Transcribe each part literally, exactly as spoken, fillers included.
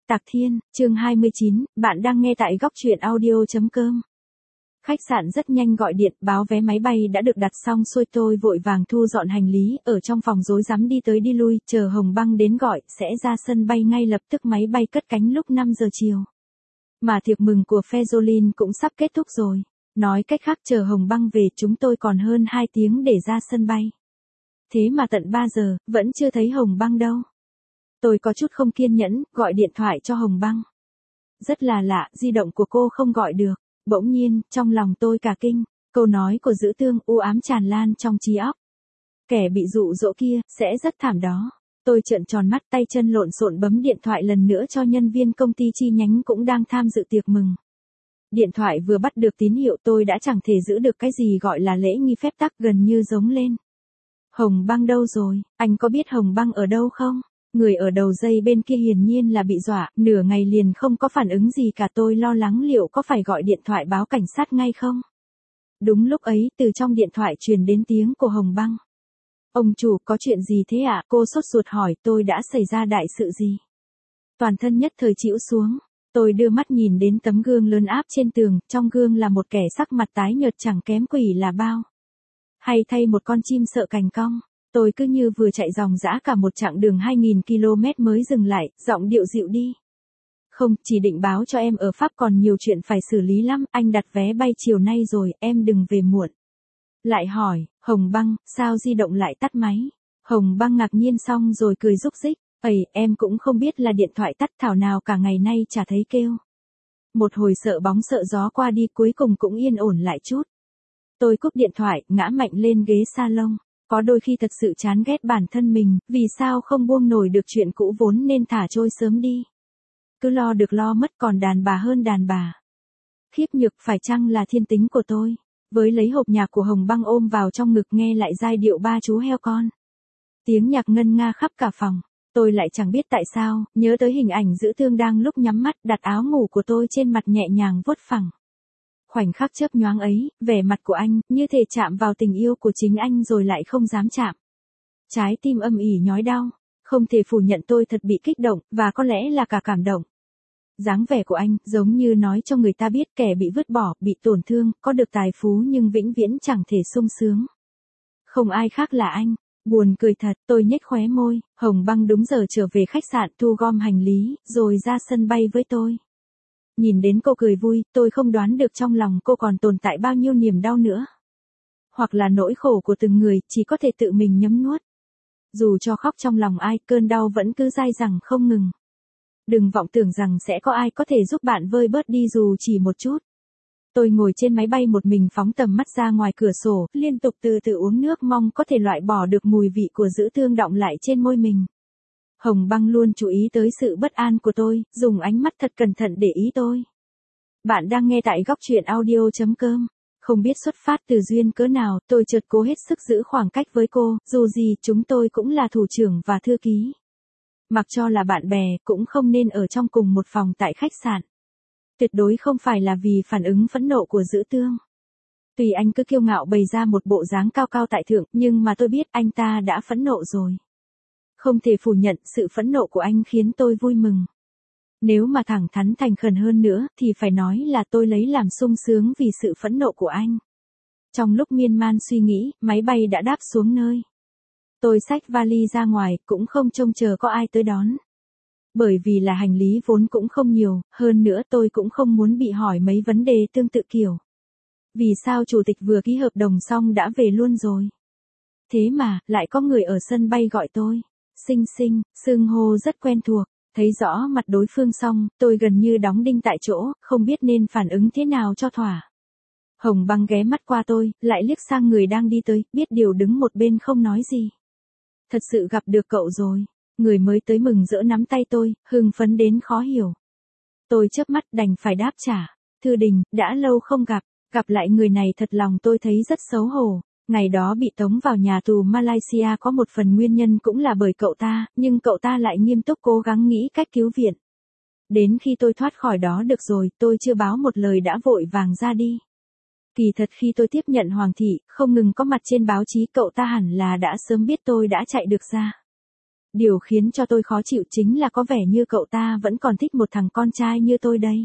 Tạc Thiên, chương hai mươi chín, bạn đang nghe tại góc truyện audio.com. Khách sạn rất nhanh gọi điện báo vé máy bay đã được đặt xong xuôi, tôi vội vàng thu dọn hành lý, ở trong phòng rối rắm đi tới đi lui, chờ Hồng Băng đến gọi, sẽ ra sân bay ngay lập tức. Máy bay cất cánh lúc năm giờ chiều. Mà tiệc mừng của Fezolin cũng sắp kết thúc rồi. Nói cách khác, chờ Hồng Băng về chúng tôi còn hơn hai tiếng để ra sân bay. Thế mà tận ba giờ, vẫn chưa thấy Hồng Băng đâu. Tôi có chút không kiên nhẫn, gọi điện thoại cho Hồng Băng. Rất là lạ, di động của cô không gọi được. Bỗng nhiên, trong lòng tôi cả kinh, câu nói của Dữ Tương u ám tràn lan trong trí óc. Kẻ bị dụ dỗ kia, sẽ rất thảm đó. Tôi trợn tròn mắt, tay chân lộn xộn bấm điện thoại lần nữa cho nhân viên công ty chi nhánh cũng đang tham dự tiệc mừng. Điện thoại vừa bắt được tín hiệu tôi đã chẳng thể giữ được cái gì gọi là lễ nghi phép tắc, gần như giống lên. Hồng Băng đâu rồi, anh có biết Hồng Băng ở đâu không? Người ở đầu dây bên kia hiển nhiên là bị dọa, nửa ngày liền không có phản ứng gì cả. Tôi lo lắng liệu có phải gọi điện thoại báo cảnh sát ngay không. Đúng lúc ấy, từ trong điện thoại truyền đến tiếng của Hồng Băng. Ông chủ, có chuyện gì thế ạ? Cô sốt ruột hỏi. Tôi đã xảy ra đại sự gì? Toàn thân nhất thời chĩu xuống. Tôi đưa mắt nhìn đến tấm gương lớn áp trên tường, trong gương là một kẻ sắc mặt tái nhợt chẳng kém quỷ là bao. Hay thay một con chim sợ cành cong. Tôi cứ như vừa chạy dòng dã cả một chặng đường hai nghìn ki lô mét mới dừng lại, giọng điệu dịu đi. Không, chỉ định báo cho em ở Pháp còn nhiều chuyện phải xử lý lắm, anh đặt vé bay chiều nay rồi, em đừng về muộn. Lại hỏi, Hồng Băng, sao di động lại tắt máy? Hồng Băng ngạc nhiên xong rồi cười rúc rích, ầy, em cũng không biết là điện thoại tắt, thảo nào cả ngày nay chả thấy kêu. Một hồi sợ bóng sợ gió qua đi, cuối cùng cũng yên ổn lại chút. Tôi cúp điện thoại, ngã mạnh lên ghế salon. Có đôi khi thật sự chán ghét bản thân mình, vì sao không buông nổi được chuyện cũ vốn nên thả trôi sớm đi. Cứ lo được lo mất, còn đàn bà hơn đàn bà. Khiếp nhược, phải chăng là thiên tính của tôi? Với lấy hộp nhạc của Hồng Băng ôm vào trong ngực nghe lại giai điệu ba chú heo con. Tiếng nhạc ngân nga khắp cả phòng. Tôi lại chẳng biết tại sao, nhớ tới hình ảnh Dữ Tương đang lúc nhắm mắt đặt áo ngủ của tôi trên mặt nhẹ nhàng vuốt phẳng. Khoảnh khắc chớp nhoáng ấy, vẻ mặt của anh, như thể chạm vào tình yêu của chính anh rồi lại không dám chạm. Trái tim âm ỉ nhói đau, không thể phủ nhận tôi thật bị kích động, và có lẽ là cả cảm động. Dáng vẻ của anh, giống như nói cho người ta biết kẻ bị vứt bỏ, bị tổn thương, có được tài phú nhưng vĩnh viễn chẳng thể sung sướng. Không ai khác là anh. Buồn cười thật, tôi nhếch khóe môi. Hồng Băng đúng giờ trở về khách sạn thu gom hành lý, rồi ra sân bay với tôi. Nhìn đến cô cười vui, tôi không đoán được trong lòng cô còn tồn tại bao nhiêu niềm đau nữa. Hoặc là nỗi khổ của từng người, chỉ có thể tự mình nhấm nuốt. Dù cho khóc trong lòng ai, cơn đau vẫn cứ dai dẳng không ngừng. Đừng vọng tưởng rằng sẽ có ai có thể giúp bạn vơi bớt đi dù chỉ một chút. Tôi ngồi trên máy bay một mình phóng tầm mắt ra ngoài cửa sổ, liên tục từ từ uống nước mong có thể loại bỏ được mùi vị của Dữ Tương đọng lại trên môi mình. Hồng Băng luôn chú ý tới sự bất an của tôi, dùng ánh mắt thật cẩn thận để ý tôi. Bạn đang nghe tại góc truyện audio.com. Không biết xuất phát từ duyên cớ nào, tôi chợt cố hết sức giữ khoảng cách với cô, dù gì chúng tôi cũng là thủ trưởng và thư ký. Mặc cho là bạn bè, cũng không nên ở trong cùng một phòng tại khách sạn. Tuyệt đối không phải là vì phản ứng phẫn nộ của Dữ Tương. Tuy anh cứ kiêu ngạo bày ra một bộ dáng cao cao tại thượng, nhưng mà tôi biết anh ta đã phẫn nộ rồi. Không thể phủ nhận, sự phẫn nộ của anh khiến tôi vui mừng. Nếu mà thẳng thắn thành khẩn hơn nữa, thì phải nói là tôi lấy làm sung sướng vì sự phẫn nộ của anh. Trong lúc miên man suy nghĩ, máy bay đã đáp xuống nơi. Tôi xách vali ra ngoài, cũng không trông chờ có ai tới đón. Bởi vì là hành lý vốn cũng không nhiều, hơn nữa tôi cũng không muốn bị hỏi mấy vấn đề tương tự kiểu. Vì sao chủ tịch vừa ký hợp đồng xong đã về luôn rồi? Thế mà, lại có người ở sân bay gọi tôi. Xinh xinh, xưng hô rất quen thuộc. Thấy rõ mặt đối phương xong, tôi gần như đóng đinh tại chỗ, không biết nên phản ứng thế nào cho thỏa. Hồng Băng ghé mắt qua tôi, lại liếc sang người đang đi tới, biết điều đứng một bên không nói gì. Thật sự gặp được cậu rồi. Người mới tới mừng rỡ nắm tay tôi, hưng phấn đến khó hiểu. Tôi chớp mắt đành phải đáp trả. Thư Đình, đã lâu không gặp, gặp lại người này thật lòng tôi thấy rất xấu hổ. Ngày đó bị tống vào nhà tù Malaysia có một phần nguyên nhân cũng là bởi cậu ta, nhưng cậu ta lại nghiêm túc cố gắng nghĩ cách cứu viện. Đến khi tôi thoát khỏi đó được rồi, tôi chưa báo một lời đã vội vàng ra đi. Kỳ thật khi tôi tiếp nhận Hoàng thị, không ngừng có mặt trên báo chí, cậu ta hẳn là đã sớm biết tôi đã chạy được ra. Điều khiến cho tôi khó chịu chính là có vẻ như cậu ta vẫn còn thích một thằng con trai như tôi đây.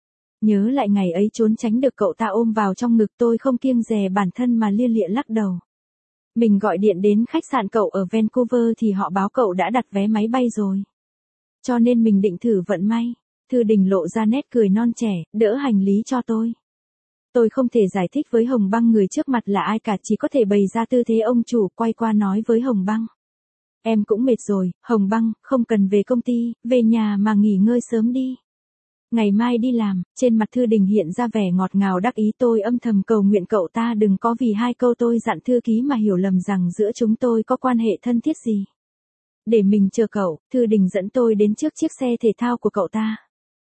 Nhớ lại ngày ấy trốn tránh được cậu ta ôm vào trong ngực, tôi không kiêng dè bản thân mà lia lịa lắc đầu. Mình gọi điện đến khách sạn cậu ở Vancouver thì họ báo cậu đã đặt vé máy bay rồi. Cho nên mình định thử vận may. Thư Đình lộ ra nét cười non trẻ, đỡ hành lý cho tôi. Tôi không thể giải thích với Hồng Băng người trước mặt là ai cả, chỉ có thể bày ra tư thế ông chủ, quay qua nói với Hồng Băng. Em cũng mệt rồi, Hồng Băng, không cần về công ty, về nhà mà nghỉ ngơi sớm đi. Ngày mai đi làm. Trên mặt Thư Đình hiện ra vẻ ngọt ngào đắc ý, tôi âm thầm cầu nguyện cậu ta đừng có vì hai câu tôi dặn thư ký mà hiểu lầm rằng giữa chúng tôi có quan hệ thân thiết gì. Để mình chờ cậu, Thư Đình dẫn tôi đến trước chiếc xe thể thao của cậu ta.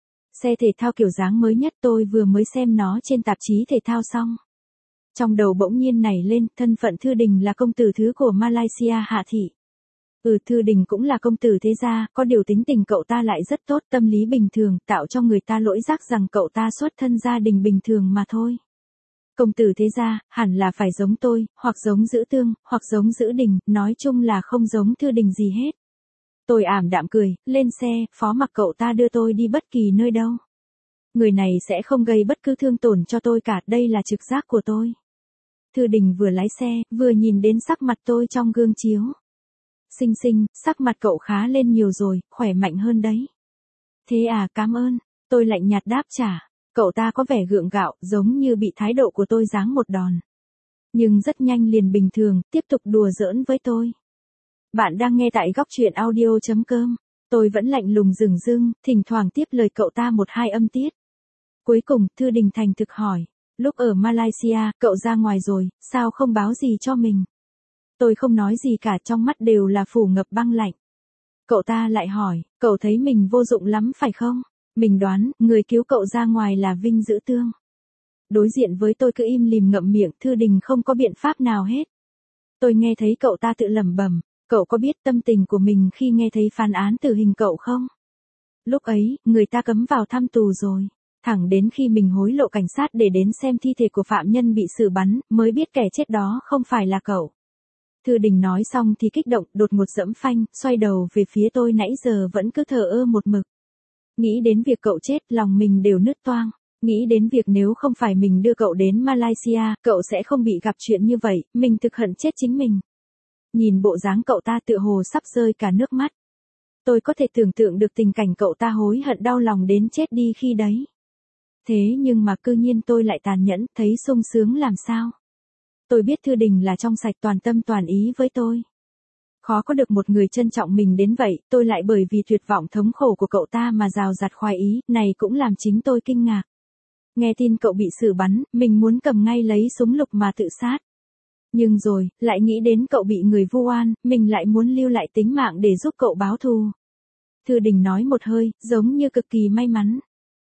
Xe thể thao kiểu dáng mới nhất, tôi vừa mới xem nó trên tạp chí thể thao xong. Trong đầu bỗng nhiên nảy lên, thân phận Thư Đình là công tử thứ của Malaysia Hạ Thị. Ừ, Thư Đình cũng là công tử thế gia, có điều tính tình cậu ta lại rất tốt, tâm lý bình thường, tạo cho người ta lỗi giác rằng cậu ta xuất thân gia đình bình thường mà thôi. Công tử thế gia, hẳn là phải giống tôi, hoặc giống Dữ Tương, hoặc giống Dữ Đình, nói chung là không giống Thư Đình gì hết. Tôi ảm đạm cười, lên xe, phó mặc cậu ta đưa tôi đi bất kỳ nơi đâu. Người này sẽ không gây bất cứ thương tổn cho tôi cả, đây là trực giác của tôi. Thư Đình vừa lái xe, vừa nhìn đến sắc mặt tôi trong gương chiếu. Xinh xinh, sắc mặt cậu khá lên nhiều rồi, khỏe mạnh hơn đấy. Thế à, cảm ơn. Tôi lạnh nhạt đáp trả. Cậu ta có vẻ gượng gạo, giống như bị thái độ của tôi giáng một đòn. Nhưng rất nhanh liền bình thường, tiếp tục đùa giỡn với tôi. Bạn đang nghe tại góc truyện audio chấm com. Tôi vẫn lạnh lùng dửng dưng, thỉnh thoảng tiếp lời cậu ta một hai âm tiết. Cuối cùng, Thư Đình thành thực hỏi. Lúc ở Malaysia, cậu ra ngoài rồi, sao không báo gì cho mình? Tôi không nói gì cả, trong mắt đều là phủ ngập băng lạnh. Cậu ta lại hỏi, cậu thấy mình vô dụng lắm phải không? Mình đoán, người cứu cậu ra ngoài là Vinh Dữ Tương. Đối diện với tôi cứ im lìm ngậm miệng, Thư Đình không có biện pháp nào hết. Tôi nghe thấy cậu ta tự lẩm bẩm, cậu có biết tâm tình của mình khi nghe thấy phán án tử hình cậu không? Lúc ấy, người ta cấm vào thăm tù rồi. Thẳng đến khi mình hối lộ cảnh sát để đến xem thi thể của phạm nhân bị xử bắn, mới biết kẻ chết đó không phải là cậu. Thư Đình nói xong thì kích động, đột ngột giẫm phanh, xoay đầu về phía tôi nãy giờ vẫn cứ thờ ơ một mực. Nghĩ đến việc cậu chết, lòng mình đều nứt toang. Nghĩ đến việc nếu không phải mình đưa cậu đến Malaysia, cậu sẽ không bị gặp chuyện như vậy, mình thực hận chết chính mình. Nhìn bộ dáng cậu ta tựa hồ sắp rơi cả nước mắt. Tôi có thể tưởng tượng được tình cảnh cậu ta hối hận đau lòng đến chết đi khi đấy. Thế nhưng mà cư nhiên tôi lại tàn nhẫn, thấy sung sướng làm sao? Tôi biết Thư Đình là trong sạch toàn tâm toàn ý với tôi. Khó có được một người trân trọng mình đến vậy, tôi lại bởi vì tuyệt vọng thống khổ của cậu ta mà rào rạt khoái ý, này cũng làm chính tôi kinh ngạc. Nghe tin cậu bị xử bắn, mình muốn cầm ngay lấy súng lục mà tự sát. Nhưng rồi, lại nghĩ đến cậu bị người vu oan, mình lại muốn lưu lại tính mạng để giúp cậu báo thù. Thư Đình nói một hơi, giống như cực kỳ may mắn.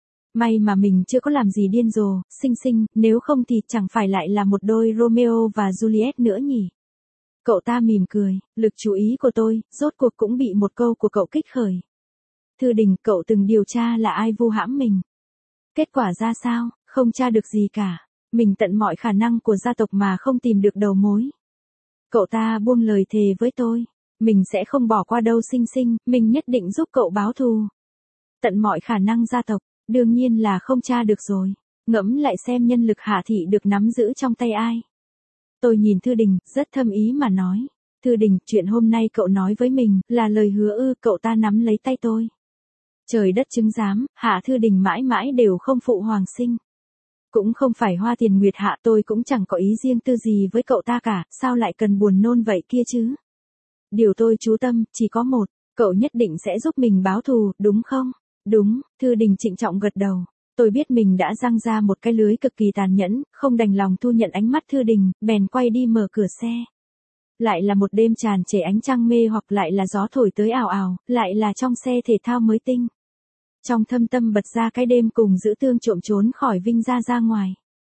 May mà mình chưa có làm gì điên rồ, xinh xinh, nếu không thì chẳng phải lại là một đôi Romeo và Juliet nữa nhỉ. Cậu ta mỉm cười, lực chú ý của tôi, rốt cuộc cũng bị một câu của cậu kích khởi. Thư Đình, cậu từng điều tra là ai vu hãm mình. Kết quả ra sao, không tra được gì cả. Mình tận mọi khả năng của gia tộc mà không tìm được đầu mối. Cậu ta buông lời thề với tôi. Mình sẽ không bỏ qua đâu xinh xinh, mình nhất định giúp cậu báo thù. Tận mọi khả năng gia tộc, đương nhiên là không tra được rồi. Ngẫm lại xem nhân lực Hạ Thị được nắm giữ trong tay ai. Tôi nhìn Thư Đình, rất thâm ý mà nói. Thư Đình, chuyện hôm nay cậu nói với mình, là lời hứa ư? Cậu ta nắm lấy tay tôi. Trời đất chứng giám, Hạ Thư Đình mãi mãi đều không phụ hoàng sinh. Cũng không phải Hoa Tiền Nguyệt Hạ, tôi cũng chẳng có ý riêng tư gì với cậu ta cả, sao lại cần buồn nôn vậy kia chứ? Điều tôi chú tâm, chỉ có một, cậu nhất định sẽ giúp mình báo thù, đúng không? Đúng, Thư Đình trịnh trọng gật đầu. Tôi biết mình đã giăng ra một cái lưới cực kỳ tàn nhẫn, không đành lòng thu nhận ánh mắt Thư Đình, bèn quay đi mở cửa xe. Lại là một đêm tràn trề ánh trăng mê, hoặc lại là gió thổi tới ào ào, lại là trong xe thể thao mới tinh. Trong thâm tâm bật ra cái đêm cùng Dữ Tương trộm trốn khỏi Vinh gia ra ngoài.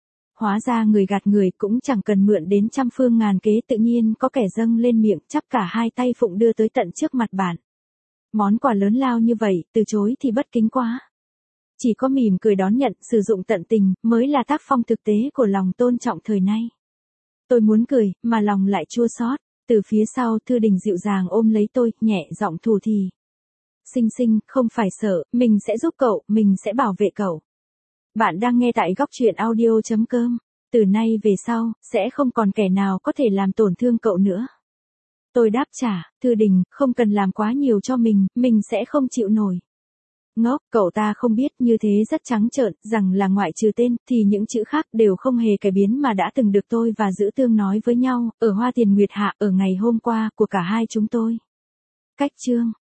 Hóa ra người gạt người cũng chẳng cần mượn đến trăm phương ngàn kế, tự nhiên có kẻ dâng lên miệng, chắp cả hai tay phụng đưa tới tận trước mặt bạn. Món quà lớn lao như vậy, từ chối thì bất kính quá. Chỉ có mỉm cười đón nhận, sử dụng tận tình, mới là tác phong thực tế của lòng tôn trọng thời nay. Tôi muốn cười, mà lòng lại chua xót. Từ phía sau Thư Đình dịu dàng ôm lấy tôi, nhẹ giọng thủ thỉ. Sinh sinh, không phải sợ, mình sẽ giúp cậu, mình sẽ bảo vệ cậu. Bạn đang nghe tại góc truyện audio.com. Từ nay về sau, sẽ không còn kẻ nào có thể làm tổn thương cậu nữa. Tôi đáp trả, Thư Đình, không cần làm quá nhiều cho mình, mình sẽ không chịu nổi. Ngốc, cậu ta không biết như thế rất trắng trợn, rằng là ngoại trừ tên, thì những chữ khác đều không hề cải biến mà đã từng được tôi và Dữ Tương nói với nhau, ở Hoa Tiền Nguyệt Hạ, ở ngày hôm qua, của cả hai chúng tôi. Cách chương.